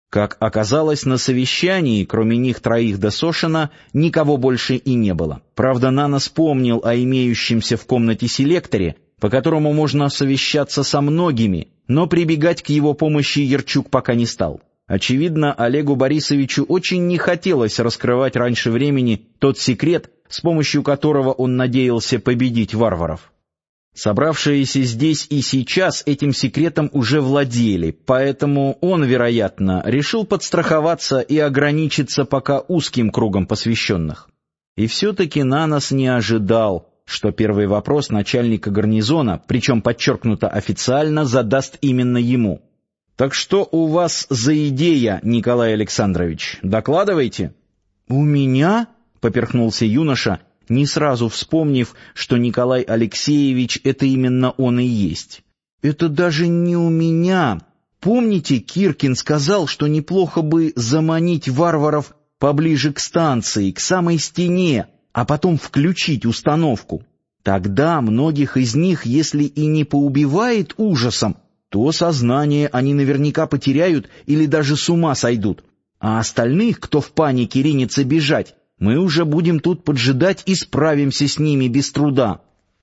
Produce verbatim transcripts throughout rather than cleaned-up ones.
Как оказалось, на совещании, кроме них троих до Сошина, никого больше и не было. Правда, Нанос помнил о имеющемся в комнате селекторе, по которому можно совещаться со многими, но прибегать к его помощи Ярчук пока не стал. Очевидно, Олегу Борисовичу очень не хотелось раскрывать раньше времени тот секрет, с помощью которого он надеялся победить варваров. Собравшиеся здесь и сейчас этим секретом уже владели, поэтому он, вероятно, решил подстраховаться и ограничиться пока узким кругом посвященных. И все-таки Нанос не ожидал, что первый вопрос начальника гарнизона, причем подчеркнуто официально, задаст именно ему. «Так что у вас за идея, Николай Александрович? Докладывайте». «У меня?» — поперхнулся юноша, не сразу вспомнив, что Николай Алексеевич — это именно он и есть. «Это даже не у меня. Помните, Киркин сказал, что неплохо бы заманить варваров поближе к станции, к самой стене, а потом включить установку? Тогда многих из них, если и не поубивает ужасом, то сознание они наверняка потеряют или даже с ума сойдут. А остальных, кто в панике ринется бежать, мы уже будем тут поджидать и справимся с ними без труда».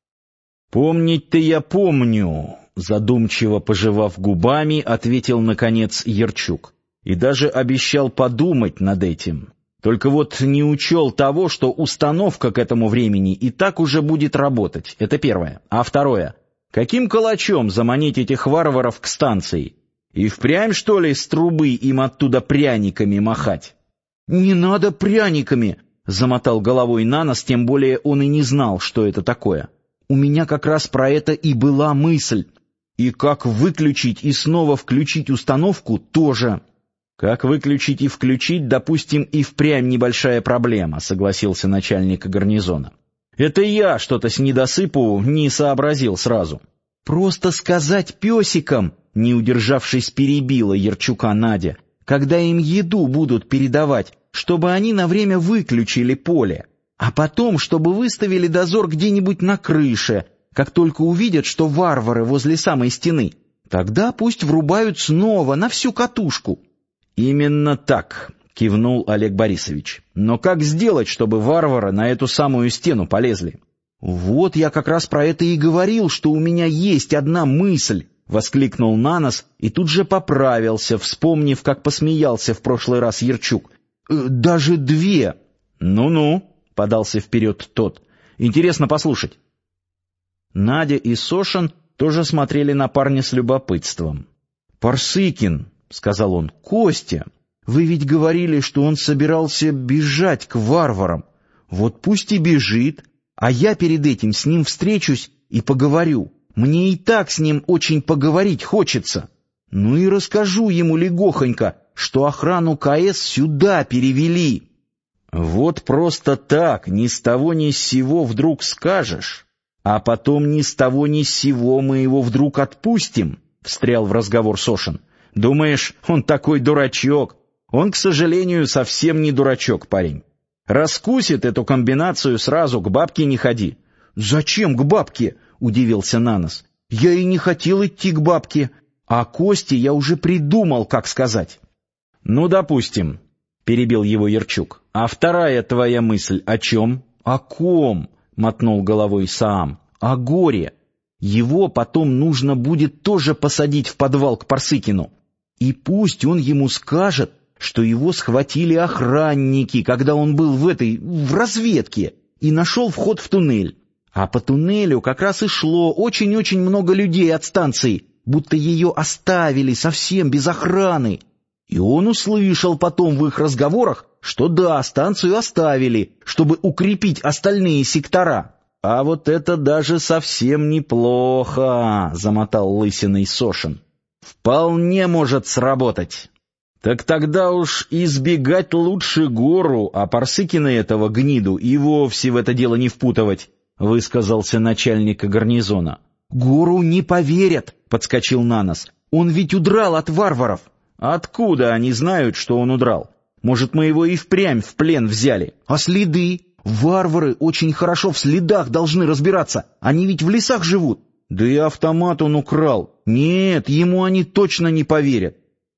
«Помнить-то я помню», — задумчиво пожевав губами, ответил, наконец, Ярчук. «И даже обещал подумать над этим. Только вот не учел того, что установка к этому времени и так уже будет работать. Это первое. А второе. Каким калачом заманить этих варваров к станции? И впрямь, что ли, с трубы им оттуда пряниками махать?» «Не надо пряниками», — замотал головой Нанос, тем более он и не знал, что это такое. «У меня как раз про это и была мысль. И как выключить и снова включить установку тоже». «Как выключить и включить, допустим, и впрямь небольшая проблема», — согласился начальник гарнизона. «Это я что-то с недосыпу не сообразил сразу». «Просто сказать песикам», — не удержавшись, перебила Ярчука Надя, «когда им еду будут передавать, чтобы они на время выключили поле, а потом, чтобы выставили дозор где-нибудь на крыше, как только увидят, что варвары возле самой стены. Тогда пусть врубают снова на всю катушку». «Именно так», — кивнул Олег Борисович. «Но как сделать, чтобы варвары на эту самую стену полезли?» «Вот я как раз про это и говорил, что у меня есть одна мысль», — воскликнул Нанос и тут же поправился, вспомнив, как посмеялся в прошлый раз Ярчук. «Э, «Даже две». «Ну-ну», — подался вперед тот. «Интересно послушать». Надя и Сошин тоже смотрели на парня с любопытством. «Парсыкин», — сказал он, — «Костя, вы ведь говорили, что он собирался бежать к варварам. Вот пусть и бежит, а я перед этим с ним встречусь и поговорю. Мне и так с ним очень поговорить хочется. Ну и расскажу ему легохонько, что охрану КС сюда перевели». «Вот просто так, ни с того ни с сего вдруг скажешь, а потом ни с того ни с сего мы его вдруг отпустим», — встрял в разговор Сошин. «Думаешь, он такой дурачок? Он, к сожалению, совсем не дурачок, парень. Раскусит эту комбинацию, сразу к бабке не ходи». «Зачем к бабке?» — удивился Нанос. «Я и не хотел идти к бабке, а Косте я уже придумал, как сказать». «Ну, допустим», — перебил его Ярчук. «А вторая твоя мысль о чем?» «О ком?» — мотнул головой Саам. «О горе. Его потом нужно будет тоже посадить в подвал к Парсыкину. И пусть он ему скажет, что его схватили охранники, когда он был в этой, в разведке, и нашел вход в туннель. А по туннелю как раз и шло очень-очень много людей от станции, будто ее оставили совсем без охраны. И он услышал потом в их разговорах, что да, станцию оставили, чтобы укрепить остальные сектора». «А вот это даже совсем неплохо», — замотал лысиной Сошин. «Вполне может сработать». «Так тогда уж избегать лучше гору, а Парсыкина этого гниду и вовсе в это дело не впутывать», — высказался начальник гарнизона. «Гору не поверят», — подскочил Нанос. «Он ведь удрал от варваров». «Откуда они знают, что он удрал? Может, мы его и впрямь в плен взяли?» «А следы? Варвары очень хорошо в следах должны разбираться. Они ведь в лесах живут». «Да и автомат он украл. Нет, ему они точно не поверят».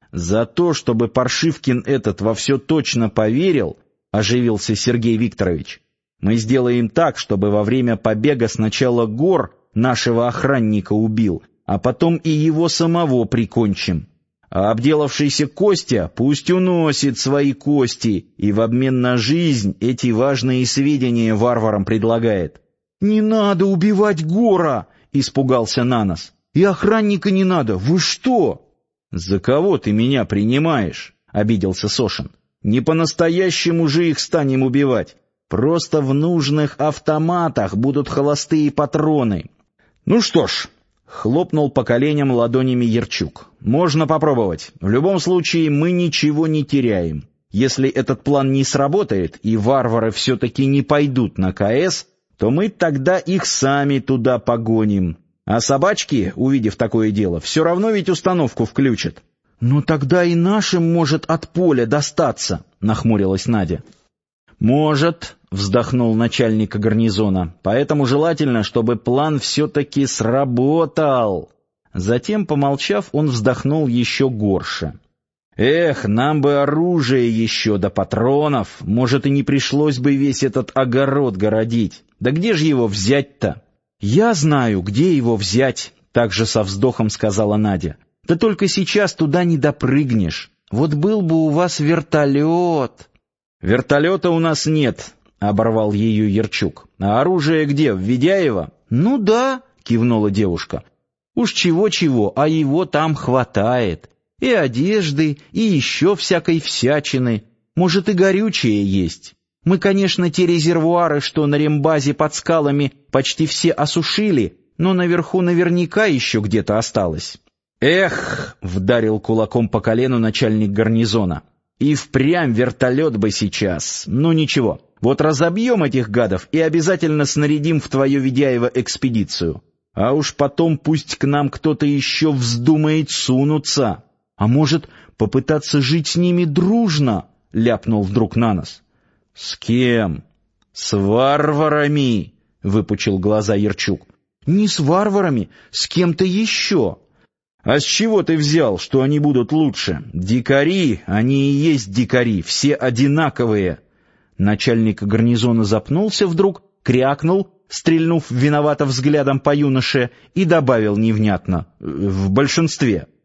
За то, чтобы Паршивкин этот во все точно поверил, — оживился Сергей Викторович, — мы сделаем так, чтобы во время побега сначала Гор нашего охранника убил, а потом и его самого прикончим. А обделавшийся Костя пусть уносит свои кости и в обмен на жизнь эти важные сведения варварам предлагает. — Не надо убивать Гора! — испугался Нанос. — И охранника не надо. Вы что? — За кого ты меня принимаешь? — обиделся Сошин. — Не по-настоящему же их станем убивать. Просто в нужных автоматах будут холостые патроны. — Ну что ж, — хлопнул по коленям ладонями Ярчук, — можно попробовать. В любом случае мы ничего не теряем. Если этот план не сработает и варвары все-таки не пойдут на КС, то мы тогда их сами туда погоним. А собачки, увидев такое дело, все равно ведь установку включат. — Ну тогда и нашим может от поля достаться, — нахмурилась Надя. — Может, — вздохнул начальник гарнизона, — поэтому желательно, чтобы план все-таки сработал. Затем, помолчав, он вздохнул еще горше. Эх, нам бы оружие еще до патронов, может, и не пришлось бы весь этот огород городить. Да где же его взять-то? — Я знаю, где его взять, — также со вздохом сказала Надя. — Да только сейчас туда не допрыгнешь. Вот был бы у вас вертолет. — Вертолета у нас нет, — оборвал ее Ярчук. — А оружие где, в Ведяево? — Ну да, — кивнула девушка. — Уж чего-чего, а его там хватает. И одежды, и еще всякой всячины. Может, и горючее есть. Мы, конечно, те резервуары, что на рембазе под скалами, почти все осушили, но наверху наверняка еще где-то осталось. «Эх!» — вдарил кулаком по колену начальник гарнизона. «И впрямь вертолет бы сейчас. Ну ничего, вот разобьем этих гадов и обязательно снарядим в твое Ведяево экспедицию. А уж потом пусть к нам кто-то еще вздумает сунуться. А может, попытаться жить с ними дружно?» — ляпнул вдруг Нанос. «С кем? С варварами!» — выпучил глаза Ярчук. «Не с варварами, с кем-то еще». «А с чего ты взял, что они будут лучше? Дикари, они и есть дикари, все одинаковые». Начальник гарнизона запнулся вдруг, крякнул, стрельнув виновато взглядом по юноше, и добавил невнятно: «В большинстве».